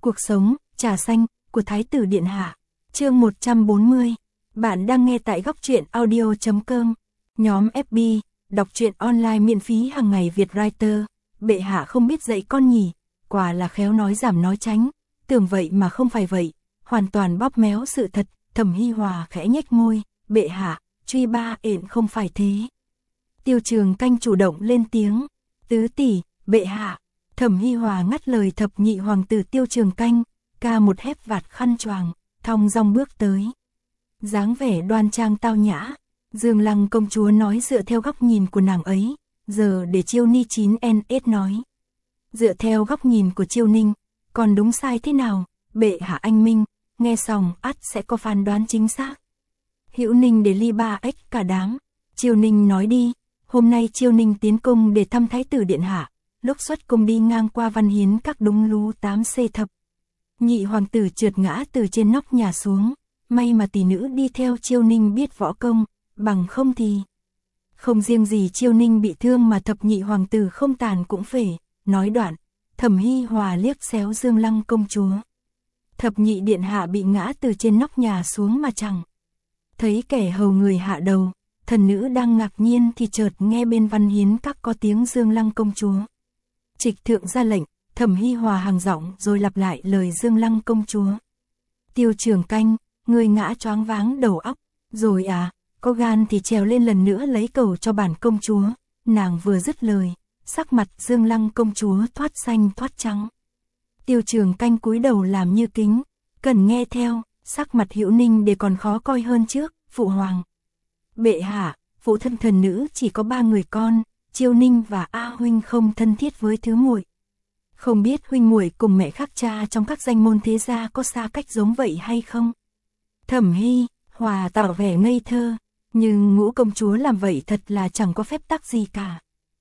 Cuộc sống, trà xanh, của Thái tử Điện Hạ. Chương 140. Bạn đang nghe tại góc truyện audio.com. Nhóm FB, đọc truyện online miễn phí hàng ngày Việt Writer. Bệ hạ không biết dạy con nhỉ, quả là khéo nói giảm nói tránh, tưởng vậy mà không phải vậy, hoàn toàn bóp méo sự thật. Thẩm Hi Hòa khẽ nhếch môi, bệ hạ, truy ba ện không phải thế. Tiêu Trường Canh chủ động lên tiếng, tứ tỷ, bệ hạ. Thẩm Hi Hòa ngắt lời thập nhị hoàng tử Tiêu Trường Canh, ca một hép vạt khăn choàng, thong dong bước tới. Dáng vẻ đoan trang tao nhã, Dương Lăng công chúa nói dựa theo góc nhìn của nàng ấy, giờ để Chiêu Ni 9NS nói. Dựa theo góc nhìn của Chiêu Ninh, còn đúng sai thế nào, bệ hạ anh minh, nghe xong ắt sẽ có phán đoán chính xác. Hữu Ninh để ly 3x cả đám, Chiêu Ninh nói đi, hôm nay Chiêu Ninh tiến cung để thăm Thái tử Điện Hạ, lúc xuất cung đi ngang qua Văn Hiến các đúng lú 8C thập. Nhị hoàng tử trượt ngã từ trên nóc nhà xuống, may mà tỷ nữ đi theo Chiêu Ninh biết võ công, bằng không thì... Không riêng gì Chiêu Ninh bị thương mà thập nhị hoàng tử không tàn cũng phể, nói đoạn, Thẩm Hi Hòa liếc xéo Dương Lăng công chúa. Thập nhị điện hạ bị ngã từ trên nóc nhà xuống mà chẳng. Thấy kẻ hầu người hạ đầu, thần nữ đang ngạc nhiên thì chợt nghe bên Văn Hiến các có tiếng Dương Lăng công chúa. Trịch thượng ra lệnh, Thẩm Hi Hòa hàng giọng rồi lặp lại lời Dương Lăng công chúa. Tiêu Trường Canh, người ngã choáng váng đầu óc, rồi à, có gan thì trèo lên lần nữa lấy cầu cho bản công chúa. Nàng vừa dứt lời, sắc mặt Dương Lăng công chúa thoát xanh thoát trắng. Tiêu Trường Canh cúi đầu làm như kính, cần nghe theo, sắc mặt Hữu Ninh để còn khó coi hơn trước, phụ hoàng. Bệ hạ, phụ thân thần nữ chỉ có 3 người con, Chiêu Ninh và A huynh không thân thiết với thứ muội. Không biết huynh muội cùng mẹ khác cha trong các danh môn thế gia có xa cách giống vậy hay không? Thẩm Hi Hòa tỏ vẻ ngây thơ, nhưng ngũ công chúa làm vậy thật là chẳng có phép tắc gì cả.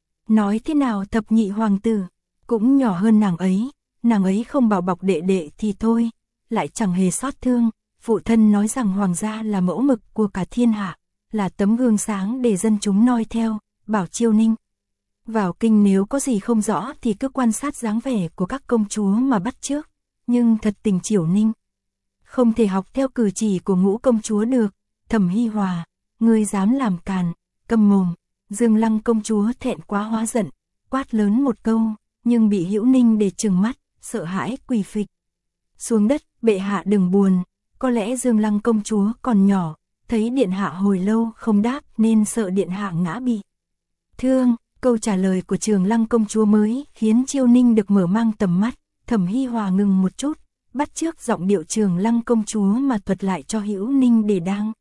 Nói thế nào thập nhị hoàng tử cũng nhỏ hơn nàng ấy không bảo bọc đệ đệ thì thôi, lại chẳng hề xót thương. Phụ thân nói rằng hoàng gia là mẫu mực của cả thiên hạ, là tấm gương sáng để dân chúng noi theo, bảo Chiêu Ninh. Vào kinh nếu có gì không rõ thì cứ quan sát dáng vẻ của các công chúa mà bắt chước, nhưng thật tình Chiêu Ninh không thể học theo cử chỉ của ngũ công chúa được. Thẩm Hi Hòa, ngươi dám làm càn, câm mồm. Dương Lăng công chúa thẹn quá hóa giận, quát lớn một câu, nhưng bị Hữu Ninh để trừng mắt, sợ hãi quỳ phịch xuống đất. Bệ hạ đừng buồn, có lẽ Dương Lăng công chúa còn nhỏ, thấy điện hạ hồi lâu không đáp nên sợ điện hạ ngã bị thương. Câu trả lời của Trường Lăng công chúa mới khiến Chiêu Ninh được mở mang tầm mắt. Thẩm Hi Hòa ngừng một chút, bắt chước giọng điệu Trường Lăng công chúa mà thuật lại cho Hữu Ninh để đang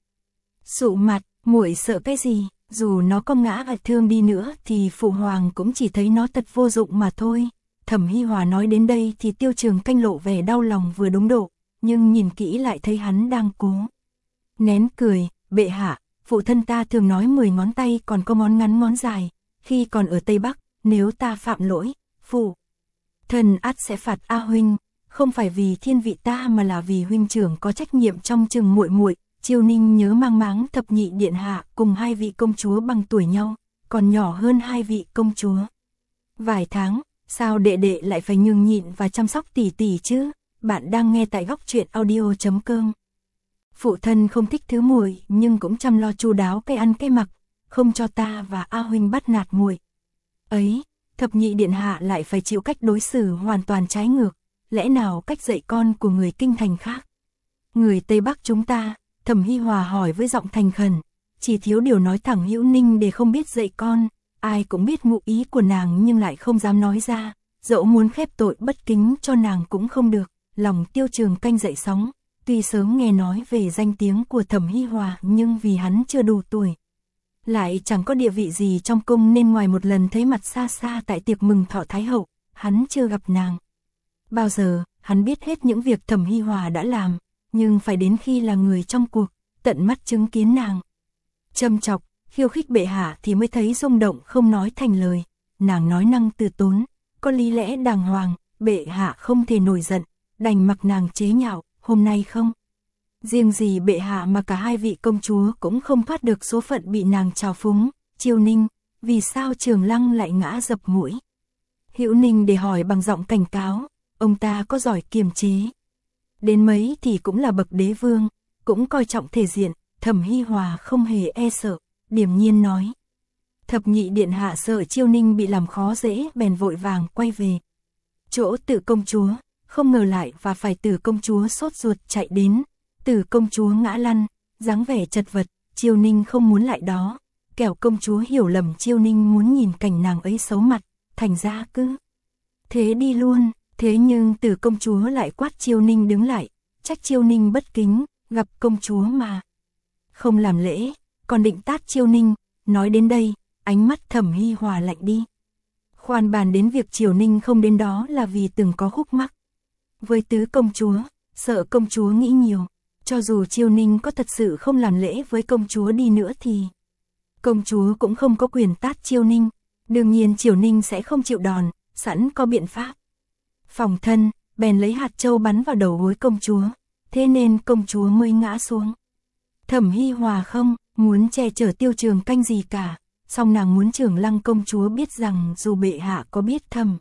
sụ mặt. Muội sợ cái gì, dù nó có ngã và thương đi nữa thì phụ hoàng cũng chỉ thấy nó thật vô dụng mà thôi. Thẩm Hi Hòa nói đến đây thì Tiêu Trường Canh lộ vẻ đau lòng vừa đúng độ, nhưng nhìn kỹ lại thấy hắn đang cố nén cười. Bệ hạ, phụ thân ta thường nói 10 ngón tay còn có ngón ngắn ngón dài, khi còn ở Tây Bắc, nếu ta phạm lỗi, phụ thân ắt sẽ phạt A huynh, không phải vì thiên vị ta mà là vì huynh trưởng có trách nhiệm trong chừng muội muội. Chiêu Ninh nhớ mang máng thập nhị điện hạ cùng 2 vị công chúa bằng tuổi nhau, còn nhỏ hơn 2 vị công chúa vài tháng, sao đệ đệ lại phải nhường nhịn và chăm sóc tỷ tỷ chứ? Bạn đang nghe tại góc truyện audio.com. Phụ thân không thích thứ muội nhưng cũng chăm lo chu đáo cái ăn cái mặc, không cho ta và A huynh bắt nạt muội ấy. Thập nhị điện hạ lại phải chịu cách đối xử hoàn toàn trái ngược, lẽ nào cách dạy con của người kinh thành khác, người Tây Bắc chúng ta? Thẩm Hi Hòa hỏi với giọng thành khẩn, chỉ thiếu điều nói thẳng Hữu Ninh để không biết dạy con. Ai cũng biết ngụ ý của nàng nhưng lại không dám nói ra, dẫu muốn khép tội bất kính cho nàng cũng không được. Lòng Tiêu Trường Canh dậy sóng, tuy sớm nghe nói về danh tiếng của Thẩm Hi Hòa nhưng vì hắn chưa đủ tuổi, lại chẳng có địa vị gì trong cung nên ngoài một lần thấy mặt xa xa tại tiệc mừng thọ Thái hậu, hắn chưa gặp nàng bao giờ. Hắn biết hết những việc Thẩm Hi Hòa đã làm, nhưng phải đến khi là người trong cuộc, tận mắt chứng kiến nàng châm chọc, khiêu khích bệ hạ thì mới thấy rung động không nói thành lời. Nàng nói năng từ tốn, có lý lẽ đàng hoàng, bệ hạ không thể nổi giận, đành mặc nàng chế nhạo. Hôm nay không riêng gì bệ hạ mà cả 2 vị công chúa cũng không thoát được số phận bị nàng trào phúng. Chiêu Ninh, vì sao Trường Lăng lại ngã dập mũi? Hữu Ninh để hỏi bằng giọng cảnh cáo, ông ta có giỏi kiềm chế. Đến mấy thì cũng là bậc đế vương, cũng coi trọng thể diện, Thẩm Hi Hòa không hề e sợ, điềm nhiên nói. Thập nhị điện hạ sợ Chiêu Ninh bị làm khó dễ bèn vội vàng quay về. Chỗ Tử công chúa, không ngờ lại và phải Tử công chúa sốt ruột chạy đến. Tử công chúa ngã lăn, dáng vẻ chật vật, Chiêu Ninh không muốn lại đó. Kẻo công chúa hiểu lầm Chiêu Ninh muốn nhìn cảnh nàng ấy xấu mặt, thành ra cứ thế đi luôn. Thế nhưng Tử công chúa lại quát Chiêu Ninh đứng lại, trách Chiêu Ninh bất kính, gặp công chúa mà không làm lễ, còn định tát Chiêu Ninh. Nói đến đây, ánh mắt Thẩm Hi Hòa lạnh đi. Khoan bàn đến việc Chiêu Ninh không đến đó là vì từng có khúc mắc với tứ công chúa, sợ công chúa nghĩ nhiều. Cho dù Chiêu Ninh có thật sự không làm lễ với công chúa đi nữa thì công chúa cũng không có quyền tát Chiêu Ninh. Đương nhiên Chiêu Ninh sẽ không chịu đòn, sẵn có biện pháp phòng thân, bèn lấy hạt châu bắn vào đầu gối công chúa, thế nên công chúa mới ngã xuống. Thẩm Hi Hòa không muốn che chở Tiêu Trường Canh gì cả, song nàng muốn Trường Lăng công chúa biết rằng dù bệ hạ có biết Thẩm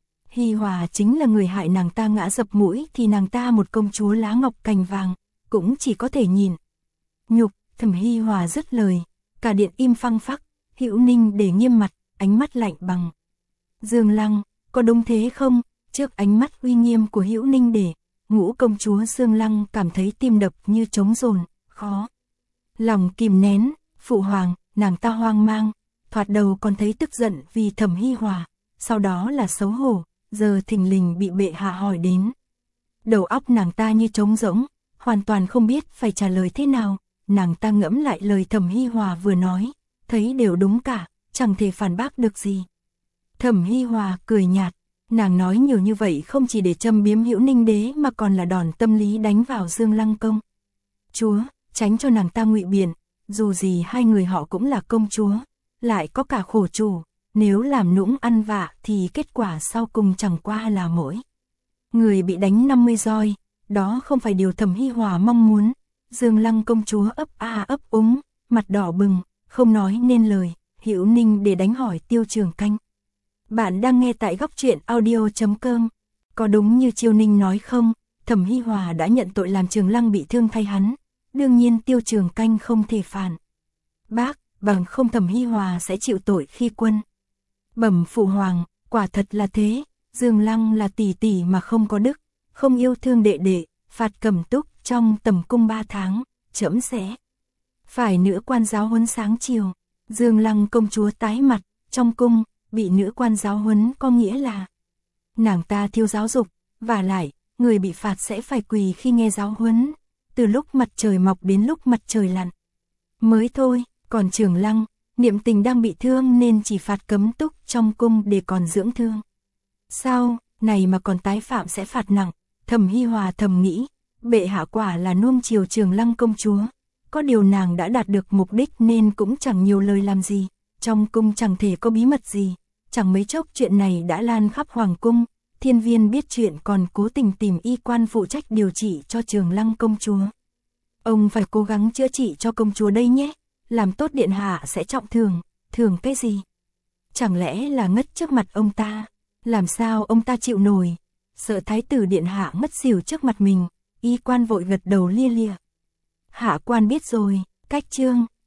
Hi Hòa chính là người hại nàng ta ngã dập mũi thì nàng ta một công chúa lá ngọc cành vàng, cũng chỉ có thể nhìn nhục. Thẩm Hi Hòa dứt lời, cả điện im phăng phắc. Hữu Ninh để nghiêm mặt, ánh mắt lạnh bằng. Dương Lăng, có đúng thế không? Trước ánh mắt uy nghiêm của Hữu Ninh để, Ngũ công chúa Dương Lăng cảm thấy tim đập như trống dồn, khó lòng kìm nén. Phụ hoàng, nàng ta hoang mang, thoạt đầu còn thấy tức giận vì Thẩm Hi Hòa, sau đó là xấu hổ, giờ thình lình bị bệ hạ hỏi đến. Đầu óc nàng ta như trống rỗng, hoàn toàn không biết phải trả lời thế nào. Nàng ta ngẫm lại lời Thẩm Hi Hòa vừa nói, thấy đều đúng cả, chẳng thể phản bác được gì. Thẩm Hi Hòa cười nhạt, nàng nói nhiều như vậy không chỉ để châm biếm Hữu Ninh đế mà còn là đòn tâm lý đánh vào Dương Lăng công chúa, tránh cho nàng ta ngụy biện. Dù gì hai người họ cũng là công chúa, lại có cả khổ chủ, nếu làm nũng ăn vạ thì kết quả sau cùng chẳng qua là mỗi người bị đánh 50 roi. Đó không phải điều Thẩm Hi Hòa mong muốn. Dương Lăng công chúa ấp a ấp úng, mặt đỏ bừng, không nói nên lời. Hữu Ninh để đánh hỏi Tiêu Trường Canh. Bạn đang nghe tại góc truyện audio.com. Có đúng như Chiêu Ninh nói không? Thẩm Hi Hòa đã nhận tội làm Trường Lăng bị thương thay hắn. Đương nhiên Tiêu Trường Canh không thể phản bác, bằng không Thẩm Hi Hòa sẽ chịu tội khi quân. Bẩm phụ hoàng, quả thật là thế. Dương Lăng là tỷ tỷ mà không có đức, không yêu thương đệ đệ, phạt cầm túc trong tầm cung 3 tháng, trẫm sẽ phải nữ quan giáo huấn sáng chiều. Dương Lăng công chúa tái mặt, trong cung bị nữ quan giáo huấn có nghĩa là nàng ta thiếu giáo dục, vả lại người bị phạt sẽ phải quỳ khi nghe giáo huấn, từ lúc mặt trời mọc đến lúc mặt trời lặn mới thôi. Còn Trường Lăng, niệm tình đang bị thương nên chỉ phạt cấm túc trong cung để còn dưỡng thương. Sao này mà còn tái phạm sẽ phạt nặng. Thẩm Hi Hòa thầm nghĩ, bệ hạ quả là nuông chiều Trường Lăng công chúa, có điều nàng đã đạt được mục đích nên cũng chẳng nhiều lời làm gì. Trong cung chẳng thể có bí mật gì, chẳng mấy chốc chuyện này đã lan khắp hoàng cung. Thiên Viên biết chuyện còn cố tình tìm y quan phụ trách điều trị cho Trường Lăng công chúa. Ông phải cố gắng chữa trị cho công chúa đây nhé, làm tốt điện hạ sẽ trọng thưởng. Thưởng cái gì? Chẳng lẽ là ngất trước mặt ông ta? Làm sao ông ta chịu nổi? Sợ thái tử điện hạ ngất xỉu trước mặt mình, y quan vội gật đầu lia lịa. Hạ quan biết rồi. Cách chương